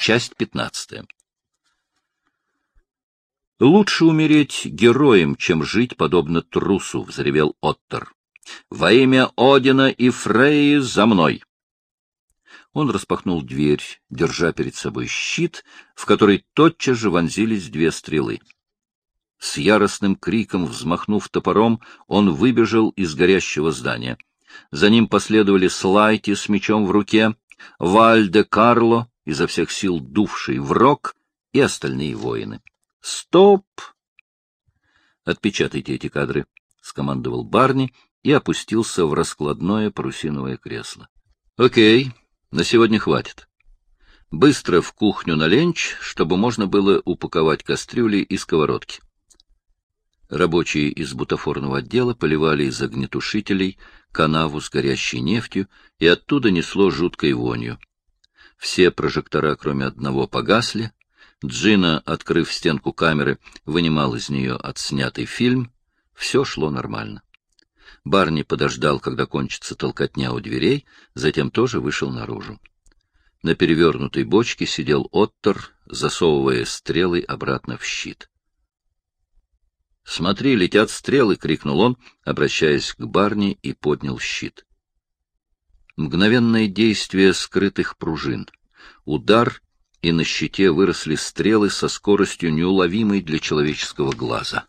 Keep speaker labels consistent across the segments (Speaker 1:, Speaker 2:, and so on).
Speaker 1: Часть 15. «Лучше умереть героем, чем жить подобно трусу», — взревел Оттер. «Во имя Одина и Фрейи за мной!» Он распахнул дверь, держа перед собой щит, в который тотчас же вонзились две стрелы. С яростным криком, взмахнув топором, он выбежал из горящего здания. За ним последовали Слайти с мечом в руке, Валь де Карло, изо всех сил дувший в рог, и остальные воины. «Стоп!» «Отпечатайте эти кадры», — скомандовал Барни и опустился в раскладное парусиновое кресло. «Окей, на сегодня хватит. Быстро в кухню на ленч, чтобы можно было упаковать кастрюли и сковородки». Рабочие из бутафорного отдела поливали из огнетушителей канаву с горящей нефтью, и оттуда несло жуткой вонью. Все прожектора, кроме одного, погасли. Джина, открыв стенку камеры, вынимал из нее отснятый фильм. Все шло нормально. Барни подождал, когда кончится толкотня у дверей, затем тоже вышел наружу. На перевернутой бочке сидел Оттер, засовывая стрелы обратно в щит. «Смотри, летят стрелы!» — крикнул он, обращаясь к Барни, и поднял щит. Мгновенное действие скрытых пружин. Удар, и на щите выросли стрелы со скоростью, неуловимой для человеческого глаза.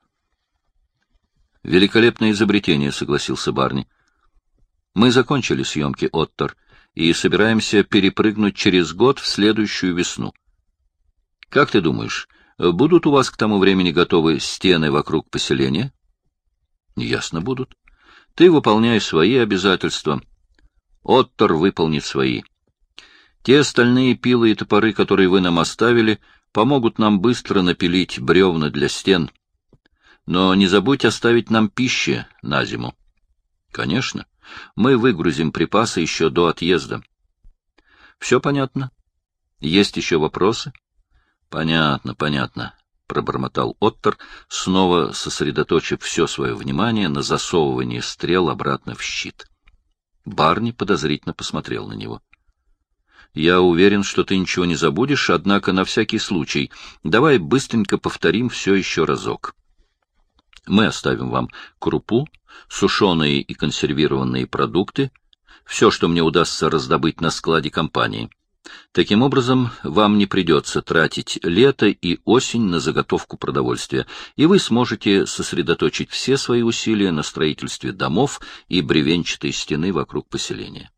Speaker 1: «Великолепное изобретение», — согласился Барни. «Мы закончили съемки, Оттер, и собираемся перепрыгнуть через год в следующую весну. Как ты думаешь, будут у вас к тому времени готовы стены вокруг поселения?» «Ясно, будут. Ты выполняй свои обязательства. Оттер выполнит свои. Те стальные пилы и топоры, которые вы нам оставили, помогут нам быстро напилить бревна для стен. Но не забудь оставить нам пищи на зиму». «Конечно. Мы выгрузим припасы еще до отъезда». «Все понятно? Есть еще вопросы?» «Понятно, понятно», — пробормотал Оттер, снова сосредоточив все свое внимание на засовывании стрел обратно в щит. Барни подозрительно посмотрел на него. «Я уверен, что ты ничего не забудешь, однако на всякий случай давай быстренько повторим все еще разок. Мы оставим вам крупу, сушеные и консервированные продукты, все, что мне удастся раздобыть на складе компании. Таким образом, вам не придется тратить лето и осень на заготовку продовольствия, и вы сможете сосредоточить все свои усилия на строительстве домов и бревенчатой стены вокруг поселения.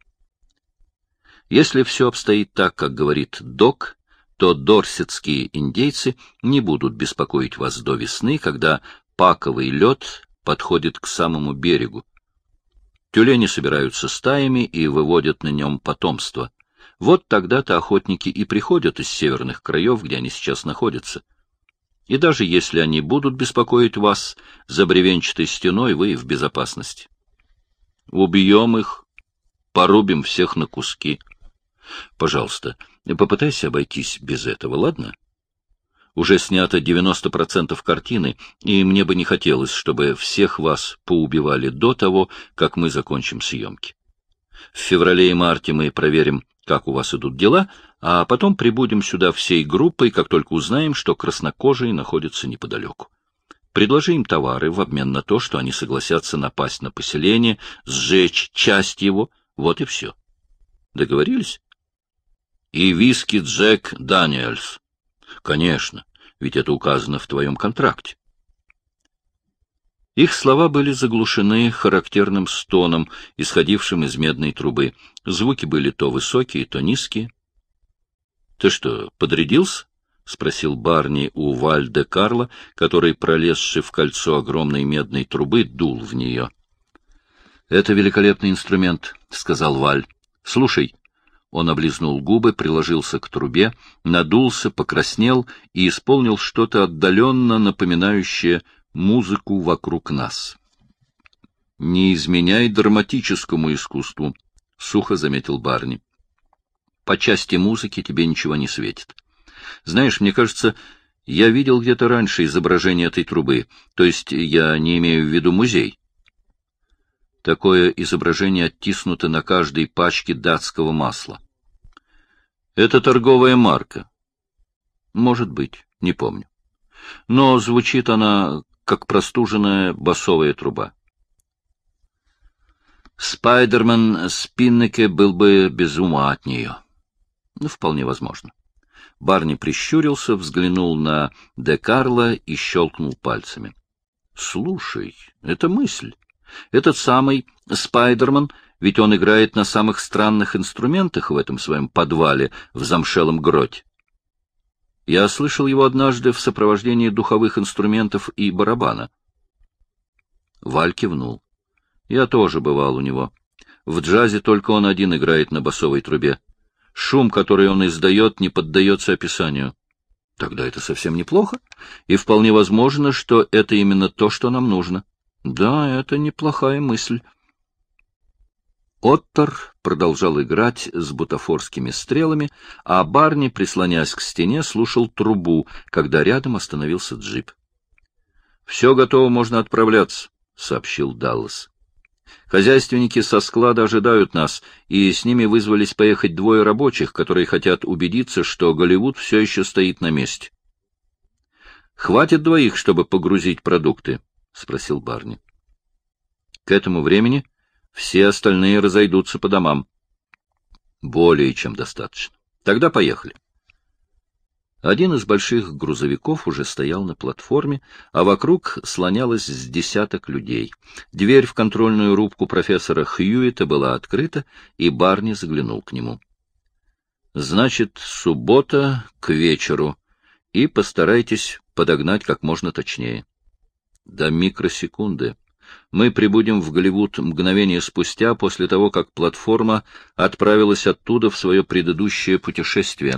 Speaker 1: Если все обстоит так, как говорит Док, то дорсетские индейцы не будут беспокоить вас до весны, когда паковый лед подходит к самому берегу. Тюлени собираются стаями и выводят на нем потомство. Вот тогда-то охотники и приходят из северных краев, где они сейчас находятся. И даже если они будут беспокоить вас, за бревенчатой стеной вы в безопасности. Убьем их, порубим всех на куски. Пожалуйста, попытайся обойтись без этого, ладно? Уже снято 90% картины, и мне бы не хотелось, чтобы всех вас поубивали до того, как мы закончим съемки. В феврале и марте мы проверим, как у вас идут дела, а потом прибудем сюда всей группой, как только узнаем, что краснокожие находятся неподалеку. Предложи им товары в обмен на то, что они согласятся напасть на поселение, сжечь часть его, вот и все. Договорились? И виски Джек Даниэльс. Конечно, ведь это указано в твоем контракте. Их слова были заглушены характерным стоном, исходившим из медной трубы. Звуки были то высокие, то низкие. — Ты что, подрядился? — спросил Барни у Валь де Карло, который, пролезший в кольцо огромной медной трубы, дул в нее. — Это великолепный инструмент, — сказал Валь. — Слушай. Он облизнул губы, приложился к трубе, надулся, покраснел и исполнил что-то отдаленно напоминающее музыку вокруг нас. — Не изменяй драматическому искусству, — сухо заметил Барни. — По части музыки тебе ничего не светит. Знаешь, мне кажется, я видел где-то раньше изображение этой трубы, то есть я не имею в виду музей. Такое изображение оттиснуто на каждой пачке датского масла. Это торговая марка. Может быть, не помню. Но звучит она, как простуженная басовая труба. Спайдерман Спиннеке был бы без ума от нее. Ну, вполне возможно. Барни прищурился, взглянул на Де Карло и щелкнул пальцами. — Слушай, это мысль. Этот самый Спайдерман, ведь он играет на самых странных инструментах в этом своем подвале в замшелом гроте. Я слышал его однажды в сопровождении духовых инструментов и барабана. Валь кивнул. Я тоже бывал у него. В джазе только он один играет на басовой трубе. Шум, который он издает, не поддается описанию. Тогда это совсем неплохо, и вполне возможно, что это именно то, что нам нужно. Да, это неплохая мысль. Оттор продолжал играть с бутафорскими стрелами, а Барни, прислонясь к стене, слушал трубу, когда рядом остановился джип. — Все готово, можно отправляться, — сообщил Даллас. Хозяйственники со склада ожидают нас, и с ними вызвались поехать двое рабочих, которые хотят убедиться, что Голливуд все еще стоит на месте. — Хватит двоих, чтобы погрузить продукты? — спросил Барни. К этому времени все остальные разойдутся по домам. — Более чем достаточно. Тогда поехали. Один из больших грузовиков уже стоял на платформе, а вокруг слонялось с десяток людей. Дверь в контрольную рубку профессора Хьюита была открыта, и Барни заглянул к нему. — Значит, суббота к вечеру, и постарайтесь подогнать как можно точнее. До микросекунды. Мы прибудем в Голливуд мгновение спустя, после того, как платформа отправилась оттуда в свое предыдущее путешествие.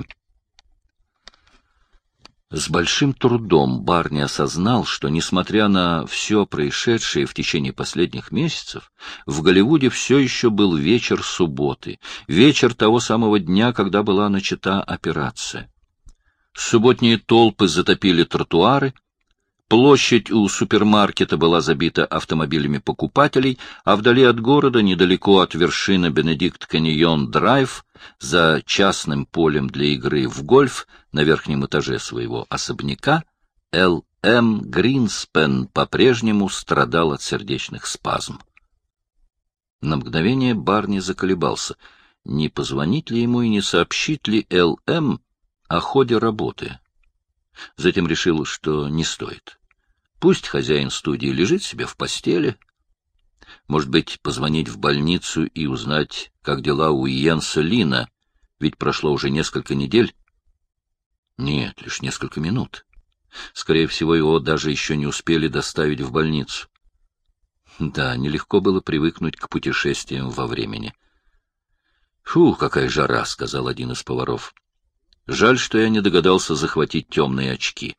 Speaker 1: С большим трудом Барни осознал, что, несмотря на все происшедшее в течение последних месяцев, в Голливуде все еще был вечер субботы, вечер того самого дня, когда была начата операция. Субботние толпы затопили тротуары, площадь у супермаркета была забита автомобилями покупателей, а вдали от города, недалеко от вершины Бенедикт-Каньон-Драйв, за частным полем для игры в гольф на верхнем этаже своего особняка, Л.М. Гринспен по-прежнему страдал от сердечных спазм. На мгновение Барни заколебался, не позвонить ли ему и не сообщить ли Л.М. о ходе работы. Затем решил, что не стоит. Пусть хозяин студии лежит себе в постели. Может быть, позвонить в больницу и узнать, как дела у Йенса Лина, ведь прошло уже несколько недель. Нет, лишь несколько минут. Скорее всего, его даже еще не успели доставить в больницу. Да, нелегко было привыкнуть к путешествиям во времени. «Фу, какая жара!» — сказал один из поваров. «Жаль, что я не догадался захватить темные очки».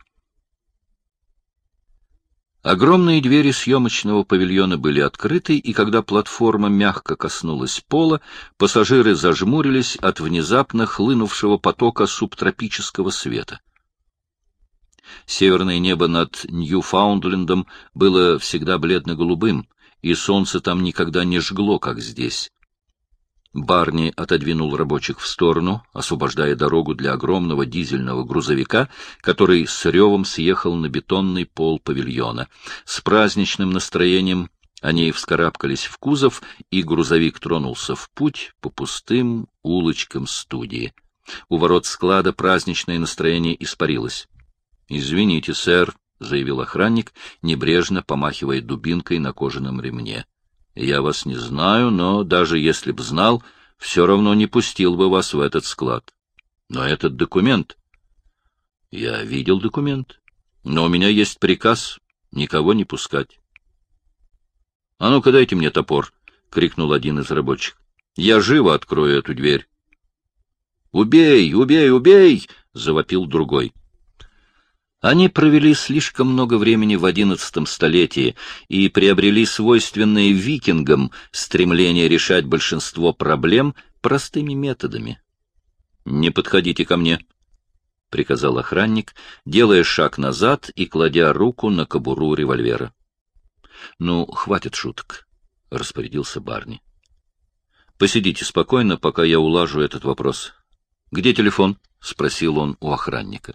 Speaker 1: Огромные двери съемочного павильона были открыты, и когда платформа мягко коснулась пола, пассажиры зажмурились от внезапно хлынувшего потока субтропического света. Северное небо над Ньюфаундлендом было всегда бледно-голубым, и солнце там никогда не жгло, как здесь. Барни отодвинул рабочих в сторону, освобождая дорогу для огромного дизельного грузовика, который с ревом съехал на бетонный пол павильона. С праздничным настроением они вскарабкались в кузов, и грузовик тронулся в путь по пустым улочкам студии. У ворот склада праздничное настроение испарилось. — Извините, сэр, — заявил охранник, небрежно помахивая дубинкой на кожаном ремне. Я вас не знаю, но даже если б знал, все равно не пустил бы вас в этот склад. Но этот документ... Я видел документ, но у меня есть приказ никого не пускать. — А ну-ка дайте мне топор! — крикнул один из рабочих. — Я живо открою эту дверь. — Убей! Убей! Убей! — завопил другой. Они провели слишком много времени в XI столетии и приобрели свойственное викингам стремление решать большинство проблем простыми методами. — Не подходите ко мне, — приказал охранник, делая шаг назад и кладя руку на кобуру револьвера. — Ну, хватит шуток, — распорядился Барни. — Посидите спокойно, пока я улажу этот вопрос. Где телефон? — спросил он у охранника.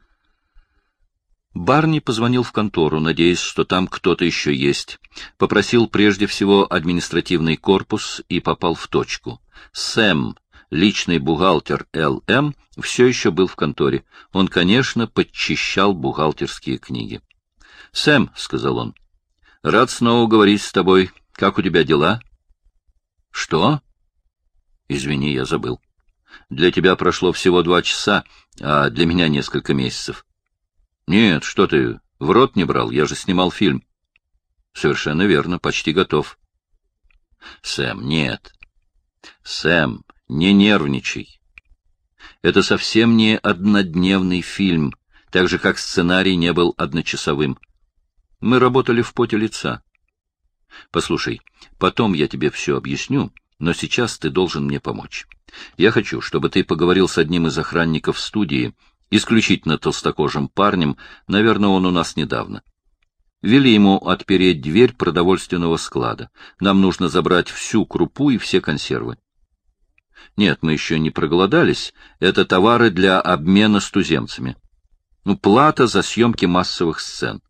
Speaker 1: Барни позвонил в контору, надеясь, что там кто-то еще есть. Попросил прежде всего административный корпус и попал в точку. Сэм, личный бухгалтер Л.М., все еще был в конторе. Он, конечно, подчищал бухгалтерские книги. — Сэм, — сказал он, — рад снова говорить с тобой. Как у тебя дела? — Что? — Извини, я забыл. Для тебя прошло всего 2 часа, а для меня несколько месяцев. — Нет, что ты, в рот не брал, я же снимал фильм. — Совершенно верно, почти готов. — Сэм, нет. Сэм, не нервничай. Это совсем не однодневный фильм, так же, как сценарий не был одночасовым. Мы работали в поте лица. Послушай, потом я тебе все объясню, но сейчас ты должен мне помочь. Я хочу, чтобы ты поговорил с одним из охранников студии, исключительно толстокожим парнем, наверное, он у нас недавно. Вели ему отпереть дверь продовольственного склада. Нам нужно забрать всю крупу и все консервы. Нет, мы еще не проголодались. Это товары для обмена с туземцами. Плата за съемки массовых сцен.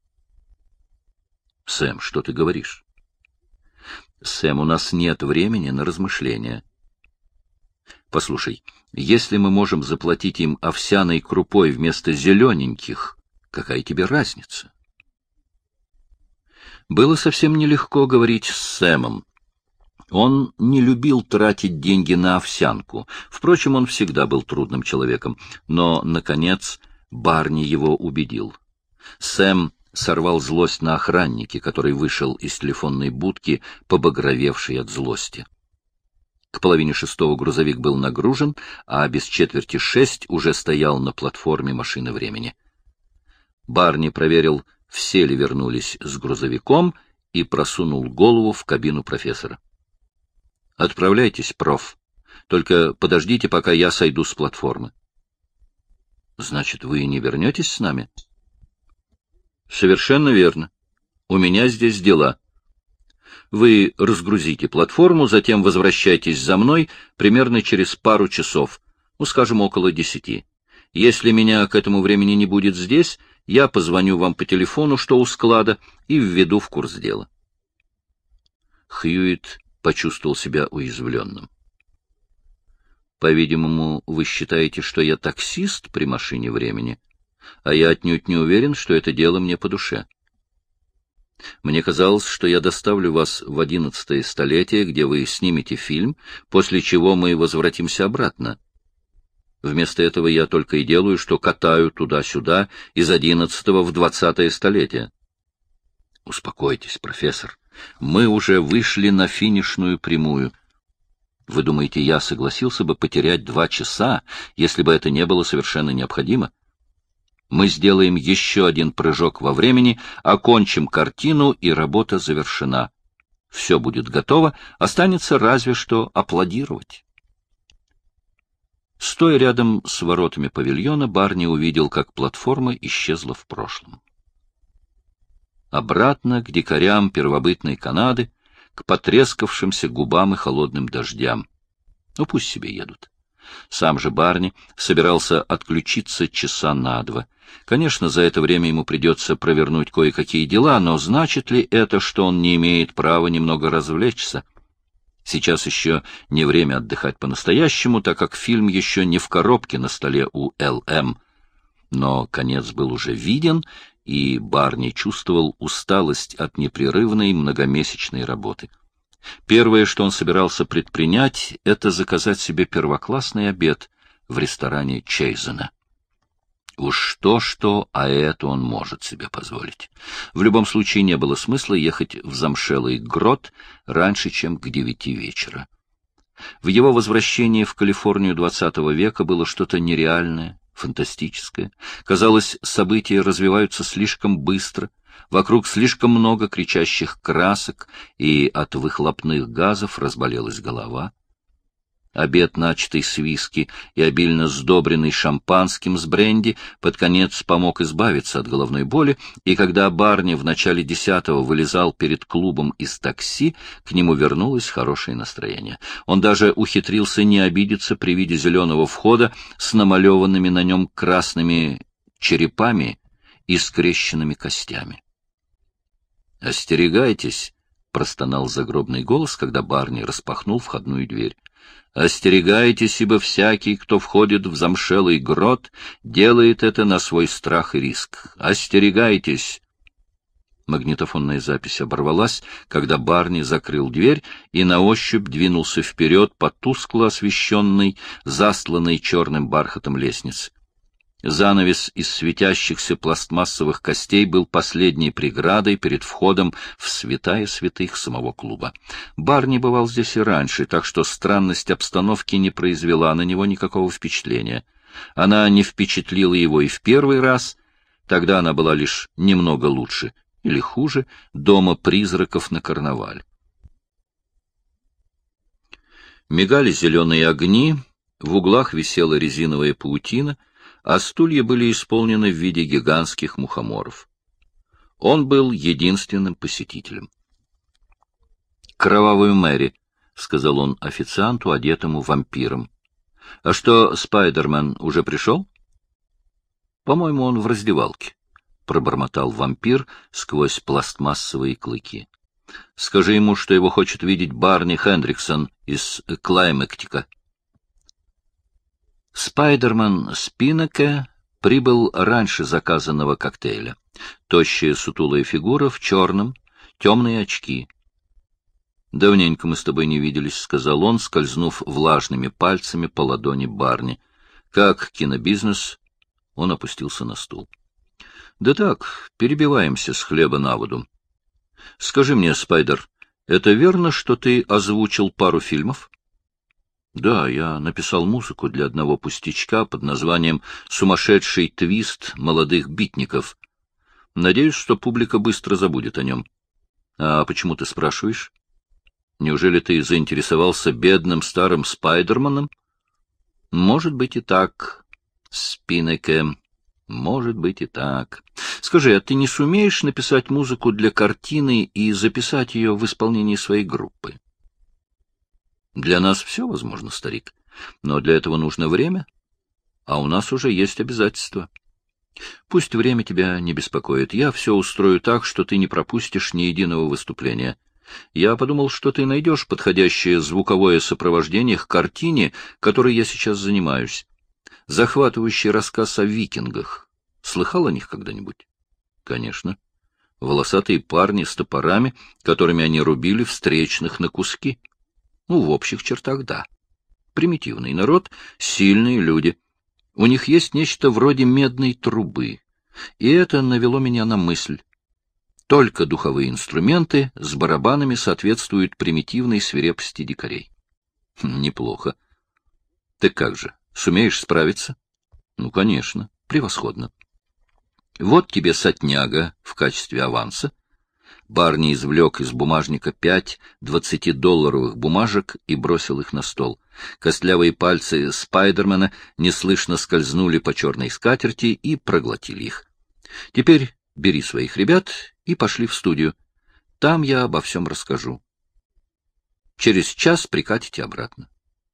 Speaker 1: Сэм, что ты говоришь? Сэм, у нас нет времени на размышления. Послушай, если мы можем заплатить им овсяной крупой вместо зелененьких, какая тебе разница? Было совсем нелегко говорить с Сэмом. Он не любил тратить деньги на овсянку. Впрочем, он всегда был трудным человеком. Но, наконец, Барни его убедил. Сэм сорвал злость на охраннике, который вышел из телефонной будки, побагровевший от злости. К 5:30 грузовик был нагружен, а без 5:45 уже стоял на платформе машины времени. Барни проверил, все ли вернулись с грузовиком, и просунул голову в кабину профессора. — Отправляйтесь, проф. Только подождите, пока я сойду с платформы. — Значит, вы не вернетесь с нами? — Совершенно верно. У меня здесь дела. Вы разгрузите платформу, затем возвращайтесь за мной примерно через пару часов, скажем, около 10. Если меня к этому времени не будет здесь, я позвоню вам по телефону, что у склада, и введу в курс дела. Хьюитт почувствовал себя уязвленным. — По-видимому, вы считаете, что я таксист при машине времени, а я отнюдь не уверен, что это дело мне по душе. Мне казалось, что я доставлю вас в 11-е столетие, где вы снимете фильм, после чего мы возвратимся обратно. Вместо этого я только и делаю, что катаю туда-сюда из 11-го в 20-е столетие. Успокойтесь, профессор. Мы уже вышли на финишную прямую. Вы думаете, я согласился бы потерять 2 часа, если бы это не было совершенно необходимо? Мы сделаем еще один прыжок во времени, окончим картину, и работа завершена. Все будет готово, останется разве что аплодировать. Стоя рядом с воротами павильона, Барни увидел, как платформа исчезла в прошлом. Обратно к дикарям первобытной Канады, к потрескавшимся губам и холодным дождям. Пусть себе едут. Сам же Барни собирался отключиться часа на 2. Конечно, за это время ему придется провернуть кое-какие дела, но значит ли это, что он не имеет права немного развлечься? Сейчас еще не время отдыхать по-настоящему, так как фильм еще не в коробке на столе у Л.М. Но конец был уже виден, и Барни чувствовал усталость от непрерывной многомесячной работы. Первое, что он собирался предпринять, это заказать себе первоклассный обед в ресторане Чейзена. Уж что-что, а это он может себе позволить. В любом случае не было смысла ехать в замшелый грот раньше, чем к 9 вечера. В его возвращении в Калифорнию XX века было что-то нереальное, фантастическое. Казалось, события развиваются слишком быстро, вокруг слишком много кричащих красок, и от выхлопных газов разболелась голова. Обед, начатый с виски и обильно сдобренный шампанским с бренди, под конец помог избавиться от головной боли, и когда Барни в начале 10-го вылезал перед клубом из такси, к нему вернулось хорошее настроение. Он даже ухитрился не обидеться при виде зеленого входа с намалеванными на нем красными черепами и скрещенными костями. «Остерегайтесь!» — простонал загробный голос, когда Барни распахнул входную дверь. «Остерегайтесь, ибо всякий, кто входит в замшелый грот, делает это на свой страх и риск. Остерегайтесь!» Магнитофонная запись оборвалась, когда Барни закрыл дверь и на ощупь двинулся вперед по тускло освещенной, засланной черным бархатом лестнице. Занавес из светящихся пластмассовых костей был последней преградой перед входом в святая святых самого клуба. Барни бывал здесь и раньше, так что странность обстановки не произвела на него никакого впечатления. Она не впечатлила его и в первый раз, тогда она была лишь немного лучше или хуже дома призраков на карнавале. Мигали зеленые огни, в углах висела резиновая паутина, а стулья были исполнены в виде гигантских мухоморов. Он был единственным посетителем. «Кровавую Мэри», — сказал он официанту, одетому вампиром. «А что, Спайдермен уже пришел?» «По-моему, он в раздевалке», — пробормотал вампир сквозь пластмассовые клыки. «Скажи ему, что его хочет видеть Барни Хендриксон из Клаймектика». Спайдермен Спинеке прибыл раньше заказанного коктейля. Тощая сутулая фигура в черном, темные очки. «Давненько мы с тобой не виделись», — сказал он, скользнув влажными пальцами по ладони Барни. «Как кинобизнес?» Он опустился на стул. «Да так, перебиваемся с хлеба на воду. Скажи мне, Спайдер, это верно, что ты озвучил пару фильмов?» «Да, я написал музыку для одного пустячка под названием «Сумасшедший твист молодых битников». Надеюсь, что публика быстро забудет о нем. А почему ты спрашиваешь? Неужели ты заинтересовался бедным старым Спайдерманом? Может быть и так, Спинеке, может быть и так. Скажи, а ты не сумеешь написать музыку для картины и записать ее в исполнении своей группы? Для нас все возможно, старик, но для этого нужно время, а у нас уже есть обязательства. Пусть время тебя не беспокоит. Я все устрою так, что ты не пропустишь ни единого выступления. Я подумал, что ты найдешь подходящее звуковое сопровождение к картине, которой я сейчас занимаюсь. Захватывающий рассказ о викингах. Слыхал о них когда-нибудь? Конечно. Волосатые парни с топорами, которыми они рубили встречных на куски. Ну, в общих чертах, да. Примитивный народ, сильные люди. У них есть нечто вроде медной трубы. И это навело меня на мысль. Только духовые инструменты с барабанами соответствуют примитивной свирепости дикарей. Неплохо. Ты как же, сумеешь справиться? Ну, конечно, превосходно. Вот тебе сотняга в качестве аванса. Барни извлек из бумажника 5 20-долларовых бумажек и бросил их на стол. Костлявые пальцы Спайдермена неслышно скользнули по черной скатерти и проглотили их. Теперь бери своих ребят и пошли в студию. Там я обо всем расскажу. Через час прикатите обратно.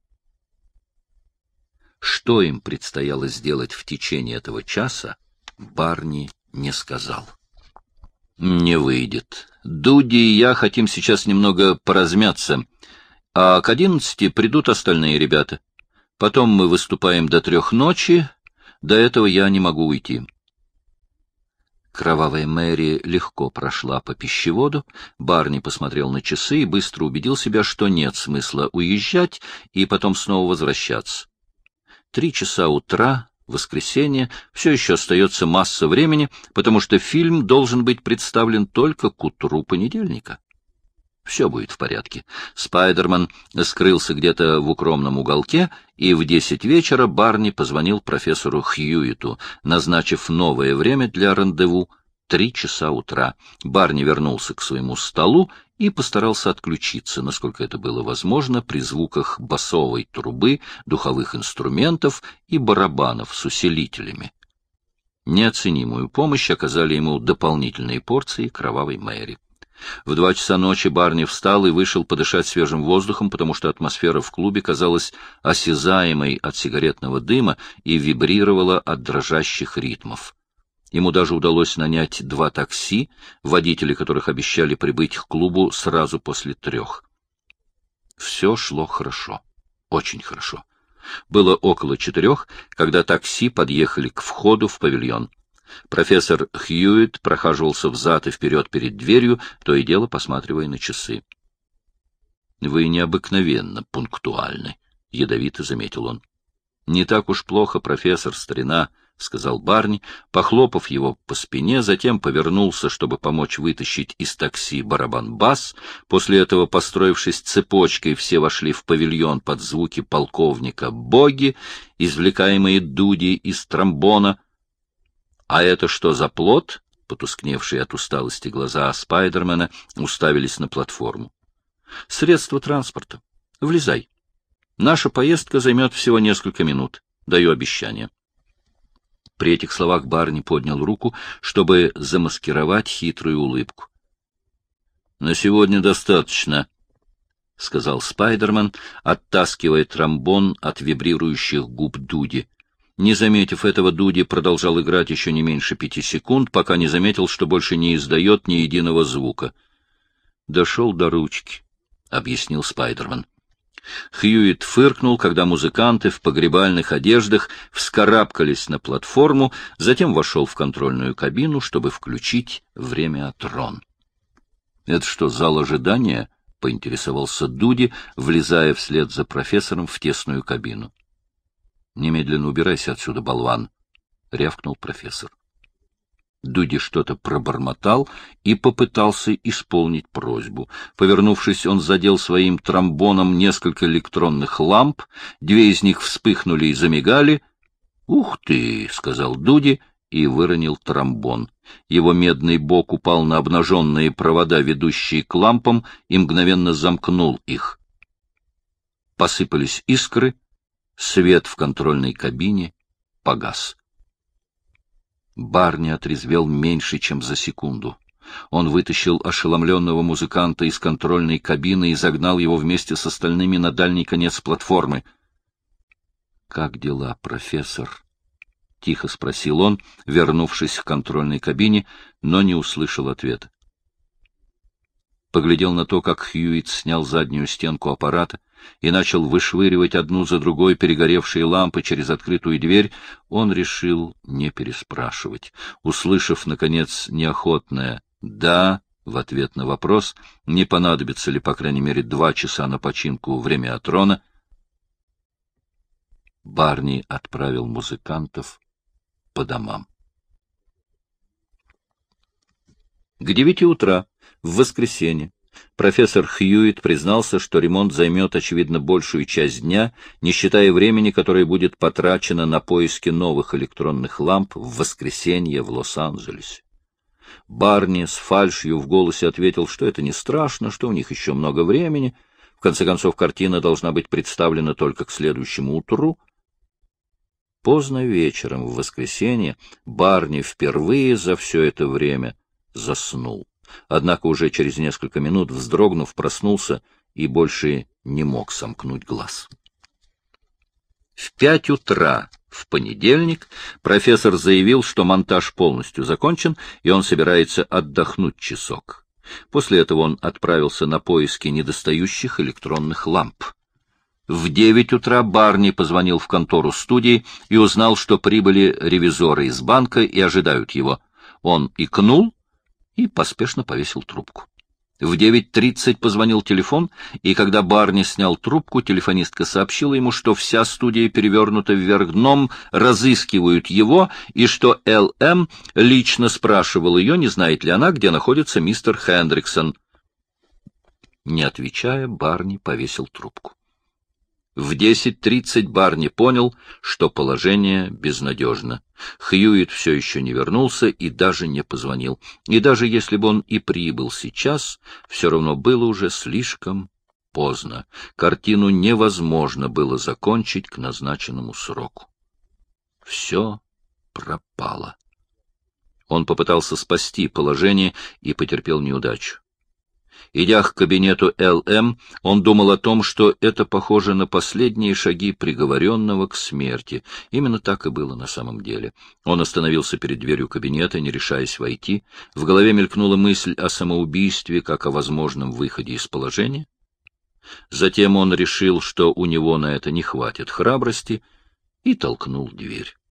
Speaker 1: Что им предстояло сделать в течение этого часа, Барни не сказал. Не выйдет. Дуди и я хотим сейчас немного поразмяться, а к 11 придут остальные ребята. Потом мы выступаем до 3 ночи, до этого я не могу уйти. Кровавая Мэри легко прошла по пищеводу. Барни посмотрел на часы и быстро убедил себя, что нет смысла уезжать и потом снова возвращаться. 3 часа утра, воскресенье, все еще остается масса времени, потому что фильм должен быть представлен только к утру понедельника. Все будет в порядке. Спайдерман скрылся где-то в укромном уголке, и в 10 вечера Барни позвонил профессору Хьюиту, назначив новое время для рандеву — 3 часа утра. Барни вернулся к своему столу и постарался отключиться, насколько это было возможно, при звуках басовой трубы, духовых инструментов и барабанов с усилителями. Неоценимую помощь оказали ему дополнительные порции кровавой Мэри. В 2 часа ночи Барни встал и вышел подышать свежим воздухом, потому что атмосфера в клубе казалась осязаемой от сигаретного дыма и вибрировала от дрожащих ритмов. Ему даже удалось нанять 2 такси, водители которых обещали прибыть к клубу сразу после 3. Все шло хорошо, очень хорошо. Было около 4, когда такси подъехали к входу в павильон. Профессор Хьюитт прохаживался взад и вперед перед дверью, то и дело посматривая на часы. — Вы необыкновенно пунктуальны, — ядовито заметил он. — Не так уж плохо, профессор, старина, — сказал Барни, похлопав его по спине, затем повернулся, чтобы помочь вытащить из такси барабан-бас. После этого, построившись цепочкой, все вошли в павильон под звуки полковника Боги, извлекаемые Дуди из тромбона. «А это что за плот?» — потускневшие от усталости глаза Спайдермена уставились на платформу. «Средство транспорта. Влезай. Наша поездка займет всего несколько минут. Даю обещание». При этих словах Барни поднял руку, чтобы замаскировать хитрую улыбку. «На сегодня достаточно», — сказал Спайдермен, оттаскивая тромбон от вибрирующих губ Дуди. Не заметив этого, Дуди продолжал играть еще не меньше 5 секунд, пока не заметил, что больше не издает ни единого звука. «Дошел до ручки», — объяснил Спайдермен. Хьюитт фыркнул, когда музыканты в погребальных одеждах вскарабкались на платформу, затем вошел в контрольную кабину, чтобы включить времяотрон. — Это что, зал ожидания? — поинтересовался Дуди, влезая вслед за профессором в тесную кабину. — Немедленно убирайся отсюда, болван! — рявкнул профессор. Дуди что-то пробормотал и попытался исполнить просьбу. Повернувшись, он задел своим тромбоном несколько электронных ламп, 2 из них вспыхнули и замигали. «Ух ты!» — сказал Дуди и выронил тромбон. Его медный бок упал на обнаженные провода, ведущие к лампам, и мгновенно замкнул их. Посыпались искры, свет в контрольной кабине погас. Барни отрезвел меньше, чем за секунду. Он вытащил ошеломленного музыканта из контрольной кабины и загнал его вместе с остальными на дальний конец платформы. — Как дела, профессор? — тихо спросил он, вернувшись к контрольной кабине, но не услышал ответа. Поглядел на то, как Хьюитт снял заднюю стенку аппарата и начал вышвыривать одну за другой перегоревшие лампы через открытую дверь. Он решил не переспрашивать. Услышав, наконец, неохотное «да» в ответ на вопрос, не понадобится ли, по крайней мере, 2 часа на починку времяотрона, Барни отправил музыкантов по домам. К 9 утра в воскресенье профессор Хьюитт признался, что ремонт займет, очевидно, большую часть дня, не считая времени, которое будет потрачено на поиски новых электронных ламп в воскресенье в Лос-Анджелесе. Барни с фальшью в голосе ответил, что это не страшно, что у них еще много времени. В конце концов, картина должна быть представлена только к следующему утру. Поздно вечером в воскресенье Барни впервые за все это время заснул. Однако уже через несколько минут, вздрогнув, проснулся и больше не мог сомкнуть глаз. В 5 утра в понедельник профессор заявил, что монтаж полностью закончен, и он собирается отдохнуть часок. После этого он отправился на поиски недостающих электронных ламп. В 9 утра Барни позвонил в контору студии и узнал, что прибыли ревизоры из банка и ожидают его. Он икнул и поспешно повесил трубку. В 9:30 позвонил телефон, и когда Барни снял трубку, телефонистка сообщила ему, что вся студия перевернута вверх дном, разыскивают его, и что Л.М. лично спрашивал ее, не знает ли она, где находится мистер Хендриксон. Не отвечая, Барни повесил трубку. В 10:30 Барни понял, что положение безнадежно. Хьюитт все еще не вернулся и даже не позвонил. И даже если бы он и прибыл сейчас, все равно было уже слишком поздно. Картину невозможно было закончить к назначенному сроку. Все пропало. Он попытался спасти положение и потерпел неудачу. Идя к кабинету Л.М., он думал о том, что это похоже на последние шаги приговоренного к смерти. Именно так и было на самом деле. Он остановился перед дверью кабинета, не решаясь войти. В голове мелькнула мысль о самоубийстве, как о возможном выходе из положения. Затем он решил, что у него на это не хватит храбрости, и толкнул дверь.